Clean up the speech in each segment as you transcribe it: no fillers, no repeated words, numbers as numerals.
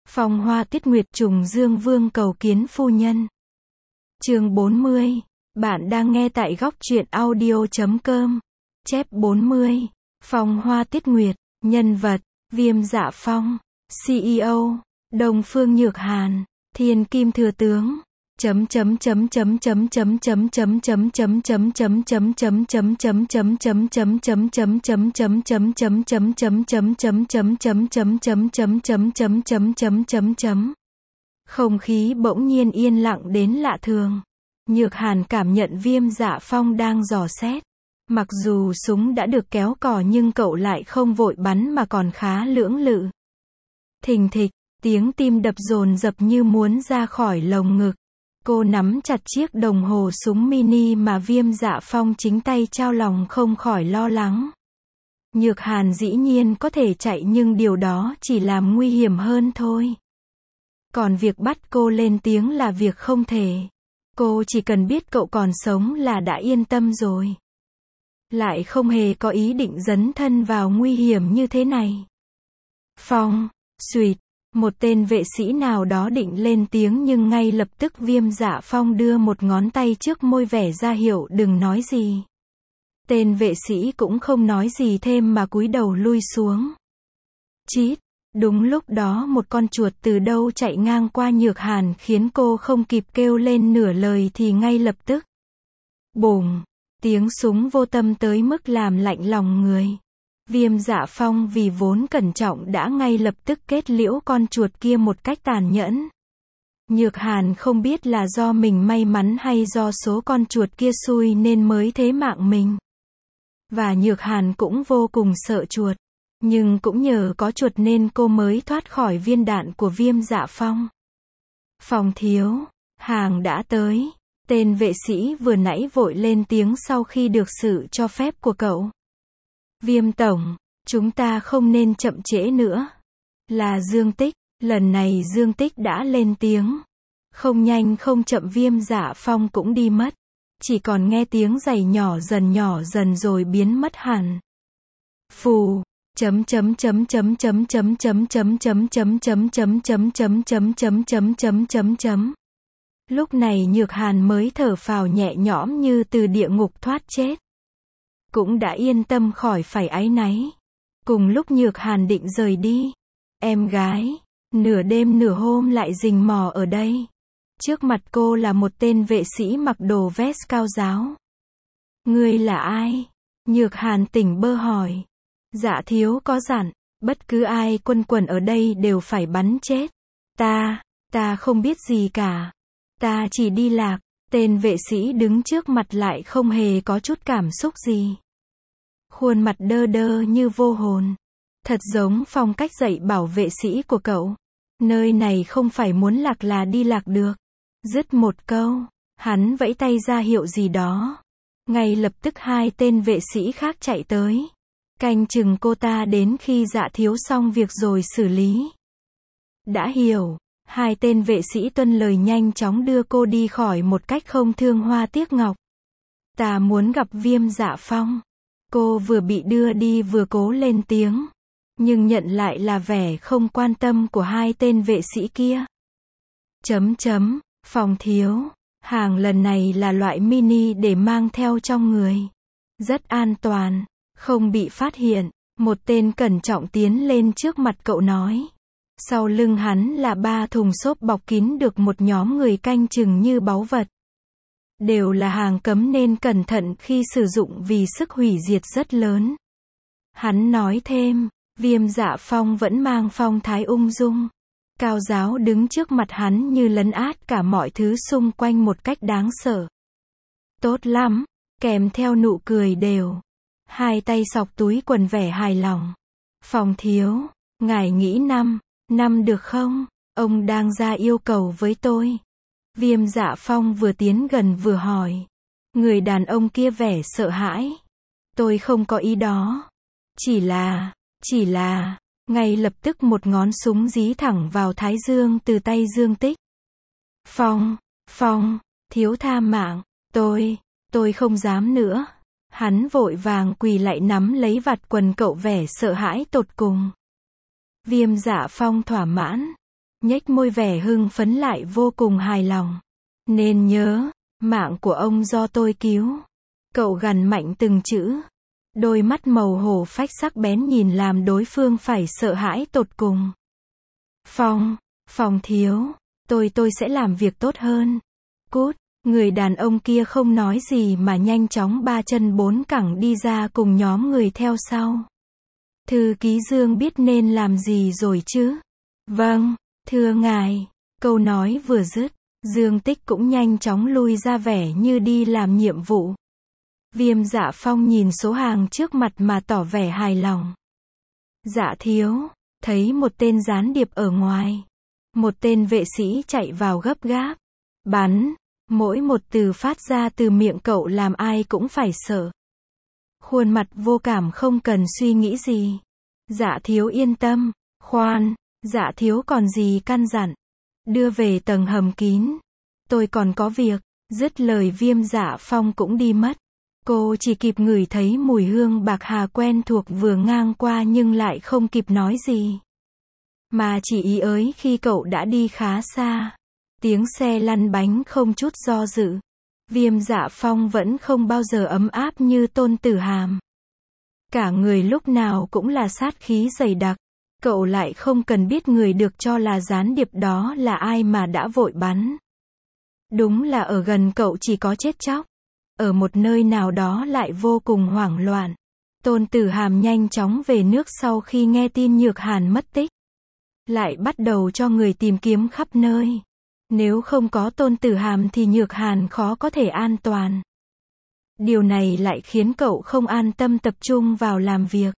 Phong Hoa Tuyết Nguyệt trùng Dương Vương cầu kiến phu nhân. Chương 40. Bạn đang nghe tại góc truyện audio.com. Chép 40. Phong Hoa Tuyết Nguyệt. Nhân vật: Viêm Dạ Phong. CEO: Đông Phương Nhược Hàn. Thiên Kim Thừa Tướng. Không khí bỗng nhiên yên lặng đến lạ thường. Nhược Hàn cảm nhận Viêm Dạ Phong đang dò xét. Mặc dù súng đã được kéo cò nhưng cậu lại không vội bắn mà còn khá lưỡng lự. Thình thịch, tiếng tim đập dồn dập như muốn ra khỏi lồng ngực. Cô nắm chặt chiếc đồng hồ súng mini mà Viêm Dạ Phong chính tay trao lòng không khỏi lo lắng. Nhược Hàn dĩ nhiên có thể chạy nhưng điều đó chỉ làm nguy hiểm hơn thôi. Còn việc bắt cô lên tiếng là việc không thể. Cô chỉ cần biết cậu còn sống là đã yên tâm rồi. Lại không hề có ý định dấn thân vào nguy hiểm như thế này. Phong, suýt, một tên vệ sĩ nào đó định lên tiếng nhưng ngay lập tức Viêm Dạ Phong đưa một ngón tay trước môi vẻ ra hiệu đừng nói gì. Tên vệ sĩ cũng không nói gì thêm mà cúi đầu lui xuống. Chít, đúng lúc đó một con chuột từ đâu chạy ngang qua Nhược Hàn khiến cô không kịp kêu lên nửa lời thì ngay lập tức. Bùm, tiếng súng vô tâm tới mức làm lạnh lòng người. Viêm Dạ Phong vì vốn cẩn trọng đã ngay lập tức kết liễu con chuột kia một cách tàn nhẫn. Nhược Hàn không biết là do mình may mắn hay do số con chuột kia xui nên mới thế mạng mình. Và Nhược Hàn cũng vô cùng sợ chuột. Nhưng cũng nhờ có chuột nên cô mới thoát khỏi viên đạn của Viêm Dạ Phong. Phong thiếu, hàng đã tới. Tên vệ sĩ vừa nãy vội lên tiếng sau khi được sự cho phép của cậu. Viêm tổng, chúng ta không nên chậm trễ nữa. Là Dương Tích, lần này Dương Tích đã lên tiếng. Không nhanh không chậm Viêm Dạ Phong cũng đi mất. Chỉ còn nghe tiếng giày nhỏ dần rồi biến mất hẳn. Phù. Lúc này Nhược Hàn mới thở phào nhẹ nhõm như từ địa ngục thoát chết. Cũng đã yên tâm khỏi phải áy náy. Cùng lúc Nhược Hàn định rời đi, em gái, nửa đêm nửa hôm lại rình mò ở đây. Trước mặt cô là một tên vệ sĩ mặc đồ vest cao ráo. Ngươi là ai? Nhược Hàn tỉnh bơ hỏi. Dạ thiếu có dặn, bất cứ ai quanh quẩn ở đây đều phải bắn chết. Ta không biết gì cả. Ta chỉ đi lạc. Tên vệ sĩ đứng trước mặt lại không hề có chút cảm xúc gì. Khuôn mặt đơ đơ như vô hồn. Thật giống phong cách dạy bảo vệ sĩ của cậu. Nơi này không phải muốn lạc là đi lạc được. Dứt một câu, hắn vẫy tay ra hiệu gì đó. Ngay lập tức hai tên vệ sĩ khác chạy tới. Canh chừng cô ta đến khi Dạ thiếu xong việc rồi xử lý. Đã hiểu. Hai tên vệ sĩ tuân lời nhanh chóng đưa cô đi khỏi một cách không thương hoa tiếc ngọc. Ta muốn gặp Viêm Dạ Phong. Cô vừa bị đưa đi vừa cố lên tiếng. Nhưng nhận lại là vẻ không quan tâm của hai tên vệ sĩ kia. Phong thiếu. Hàng lần này là loại mini để mang theo trong người. Rất an toàn. Không bị phát hiện. Một tên cẩn trọng tiến lên trước mặt cậu nói. Sau lưng hắn là 3 thùng xốp bọc kín được một nhóm người canh chừng như báu vật. Đều là hàng cấm nên cẩn thận khi sử dụng vì sức hủy diệt rất lớn. Hắn nói thêm, Viêm Dạ Phong vẫn mang phong thái ung dung. Cao giáo đứng trước mặt hắn như lấn át cả mọi thứ xung quanh một cách đáng sợ. Tốt lắm, kèm theo nụ cười đều. Hai tay xọc túi quần vẻ hài lòng. Phong thiếu, ngài nghĩ năm được không? Ông đang ra yêu cầu với tôi. Viêm Dạ Phong vừa tiến gần vừa hỏi. Người đàn ông kia vẻ sợ hãi. Tôi không có ý đó. Chỉ là, ngay lập tức một ngón súng dí thẳng vào thái dương từ tay Dương Tích. Phong, thiếu tha mạng, tôi không dám nữa. Hắn vội vàng quỳ lại nắm lấy vạt quần cậu vẻ sợ hãi tột cùng. Viêm Dạ Phong thỏa mãn. nhếch môi vẻ hưng phấn lại vô cùng hài lòng. Nên nhớ, mạng của ông do tôi cứu. Cậu gằn mạnh từng chữ. Đôi mắt màu hổ phách sắc bén nhìn làm đối phương phải sợ hãi tột cùng. Phong thiếu, tôi sẽ làm việc tốt hơn. Cút, người đàn ông kia không nói gì mà nhanh chóng ba chân bốn cẳng đi ra cùng nhóm người theo sau. Thư ký Dương biết nên làm gì rồi chứ? Vâng, thưa ngài. Câu nói vừa dứt, Dương Tích cũng nhanh chóng lui ra vẻ như đi làm nhiệm vụ. Viêm Dạ Phong nhìn số hàng trước mặt mà tỏ vẻ hài lòng. Dạ thiếu, thấy một tên gián điệp ở ngoài. Một tên vệ sĩ chạy vào gấp gáp. Bắn, mỗi một từ phát ra từ miệng cậu làm ai cũng phải sợ. Khuôn mặt vô cảm không cần suy nghĩ gì. Dạ thiếu yên tâm. Khoan, dạ thiếu còn gì căn dặn. Đưa về tầng hầm kín. Tôi còn có việc. Dứt lời Viêm Dạ Phong cũng đi mất. Cô chỉ kịp ngửi thấy mùi hương bạc hà quen thuộc vừa ngang qua nhưng lại không kịp nói gì. Mà chỉ ý ới khi cậu đã đi khá xa. Tiếng xe lăn bánh không chút do dự. Viêm Dạ Phong vẫn không bao giờ ấm áp như Tôn Tử Hàm. Cả người lúc nào cũng là sát khí dày đặc. Cậu lại không cần biết người được cho là gián điệp đó là ai mà đã vội bắn. Đúng là ở gần cậu chỉ có chết chóc. Ở một nơi nào đó lại vô cùng hoảng loạn. Tôn Tử Hàm nhanh chóng về nước sau khi nghe tin Nhược Hàn mất tích. Lại bắt đầu cho người tìm kiếm khắp nơi. Nếu không có Tôn Tử Hàm thì Nhược Hàn khó có thể an toàn. Điều này lại khiến cậu không an tâm tập trung vào làm việc.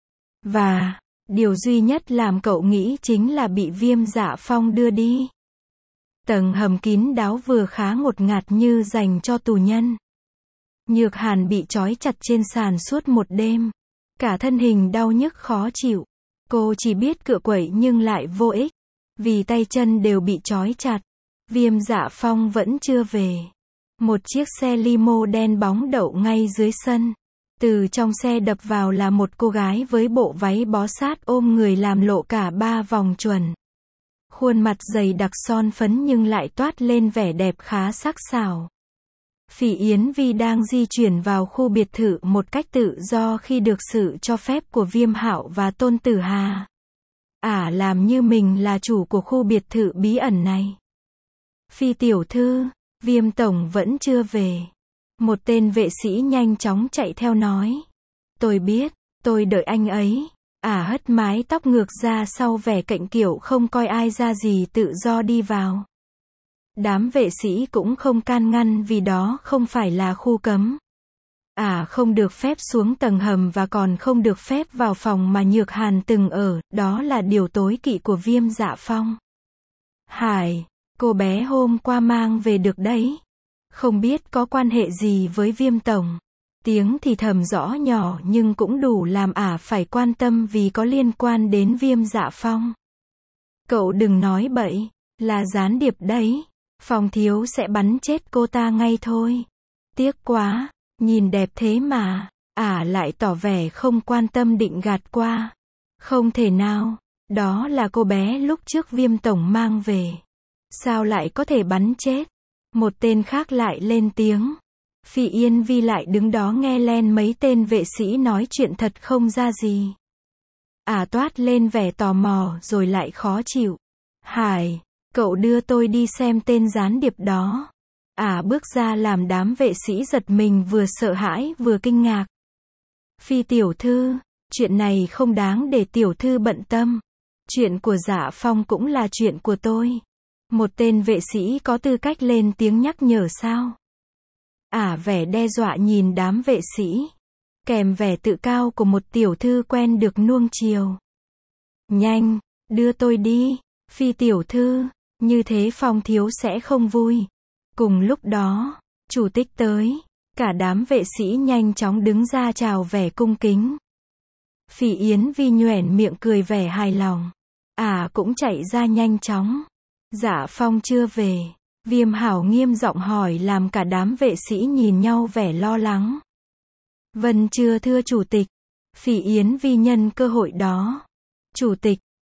Và, điều duy nhất làm cậu nghĩ chính là bị Viêm Dạ Phong đưa đi. Tầng hầm kín đáo vừa khá ngột ngạt như dành cho tù nhân. Nhược Hàn bị trói chặt trên sàn suốt một đêm. Cả thân hình đau nhức khó chịu. Cô chỉ biết cựa quậy nhưng lại vô ích. Vì tay chân đều bị trói chặt. Viêm Dạ Phong vẫn chưa về. Một chiếc xe limo đen bóng đậu ngay dưới sân. Từ trong xe đập vào là một cô gái với bộ váy bó sát ôm người làm lộ cả 3 vòng chuẩn. Khuôn mặt dày đặc son phấn nhưng lại toát lên vẻ đẹp khá sắc sảo. Phỉ Yến Vi đang di chuyển vào khu biệt thự một cách tự do khi được sự cho phép của Viêm Hạo và Tôn Tử Hà. Làm như mình là chủ của khu biệt thự bí ẩn này. Phi tiểu thư, Viêm tổng vẫn chưa về. Một tên vệ sĩ nhanh chóng chạy theo nói. Tôi biết, tôi đợi anh ấy. Hất mái tóc ngược ra sau vẻ cạnh kiểu không coi ai ra gì tự do đi vào. Đám vệ sĩ cũng không can ngăn vì đó không phải là khu cấm. Không được phép xuống tầng hầm và còn không được phép vào phòng mà Nhược Hàn từng ở, đó là điều tối kỵ của Viêm Dạ Phong. Hải, cô bé hôm qua mang về được đấy. Không biết có quan hệ gì với Viêm tổng. Tiếng thì thầm rõ nhỏ nhưng cũng đủ làm phải quan tâm vì có liên quan đến Viêm Dạ Phong. Cậu đừng nói bậy, là gián điệp đấy. Phong thiếu sẽ bắn chết cô ta ngay thôi. Tiếc quá, nhìn đẹp thế mà, lại tỏ vẻ không quan tâm định gạt qua. Không thể nào, đó là cô bé lúc trước Viêm tổng mang về. Sao lại có thể bắn chết? Một tên khác lại lên tiếng. Phỉ Yên Vi lại đứng đó nghe len mấy tên vệ sĩ nói chuyện thật không ra gì. Toát lên vẻ tò mò rồi lại khó chịu. Hải, cậu đưa tôi đi xem tên gián điệp đó. Bước ra làm đám vệ sĩ giật mình vừa sợ hãi vừa kinh ngạc. Phi tiểu thư, chuyện này không đáng để tiểu thư bận tâm. Chuyện của Dạ Phong cũng là chuyện của tôi. Một tên vệ sĩ có tư cách lên tiếng nhắc nhở sao? Vẻ đe dọa nhìn đám vệ sĩ. Kèm vẻ tự cao của một tiểu thư quen được nuông chiều. Nhanh, đưa tôi đi, Phi tiểu thư, như thế Phong thiếu sẽ không vui. Cùng lúc đó, chủ tịch tới. Cả đám vệ sĩ nhanh chóng đứng ra chào vẻ cung kính. Phỉ Yến Vi nhoẻn miệng cười vẻ hài lòng. Cũng chạy ra nhanh chóng. Dạ Phong chưa về. Viêm Hảo nghiêm giọng hỏi làm cả đám vệ sĩ nhìn nhau vẻ lo lắng. Vâng chưa thưa chủ tịch. Phỉ Yến Vi nhân cơ hội đó. Chủ tịch,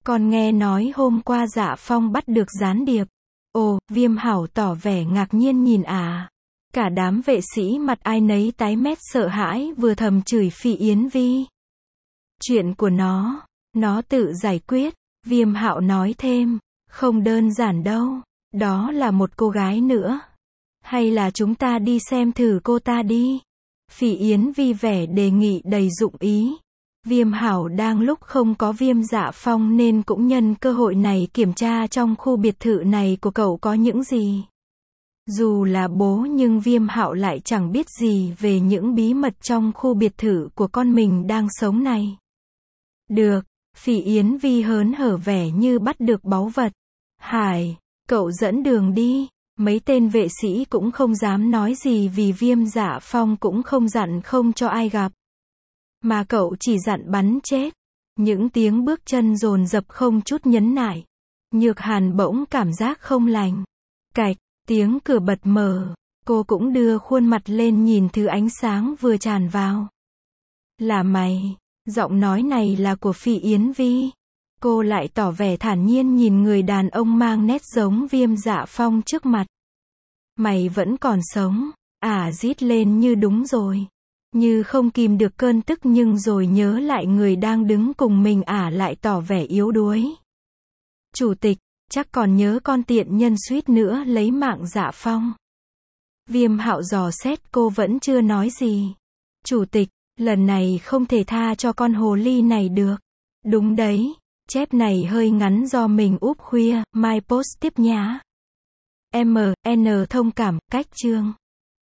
Con nghe nói hôm qua Dạ Phong bắt được gián điệp. Ồ, Viêm Hảo tỏ vẻ ngạc nhiên nhìn ả. Cả đám vệ sĩ mặt ai nấy tái mét sợ hãi vừa thầm chửi Phỉ Yến Vi. Chuyện của nó tự giải quyết. Viêm Hạo nói thêm, không đơn giản đâu, đó là một cô gái nữa. Hay là chúng ta đi xem thử cô ta đi. Phỉ Yến Vi vẻ đề nghị đầy dụng ý. Viêm Hảo đang lúc không có Viêm Dạ Phong nên cũng nhân cơ hội này kiểm tra trong khu biệt thự này của cậu có những gì. Dù là bố nhưng Viêm Hạo lại chẳng biết gì về những bí mật trong khu biệt thự của con mình đang sống này. Được, Phỉ Yến Vi hớn hở vẻ như bắt được báu vật. Hải, cậu dẫn đường đi. Mấy tên vệ sĩ cũng không dám nói gì vì Viêm Dạ Phong cũng không dặn không cho ai gặp. Mà cậu chỉ dặn bắn chết. Những tiếng bước chân dồn dập không chút nhấn nại. Nhược Hàn bỗng cảm giác không lành. Cạch, tiếng cửa bật mở. Cô cũng đưa khuôn mặt lên nhìn thứ ánh sáng vừa tràn vào. Là mày. Giọng nói này là của Phỉ Yến Vi. Cô lại tỏ vẻ thản nhiên nhìn người đàn ông mang nét giống Viêm Dạ Phong trước mặt. Mày vẫn còn sống. Rít lên như đúng rồi. Như không kìm được cơn tức nhưng rồi nhớ lại người đang đứng cùng mình lại tỏ vẻ yếu đuối. Chủ tịch, chắc còn nhớ con tiện nhân suýt nữa lấy mạng Dạ Phong. Viêm Hạo dò xét cô vẫn chưa nói gì. Chủ tịch, lần này không thể tha cho con hồ ly này được. Đúng đấy, chép này hơi ngắn do mình úp khuya, mai post tiếp nhá. MN thông cảm, cách chương.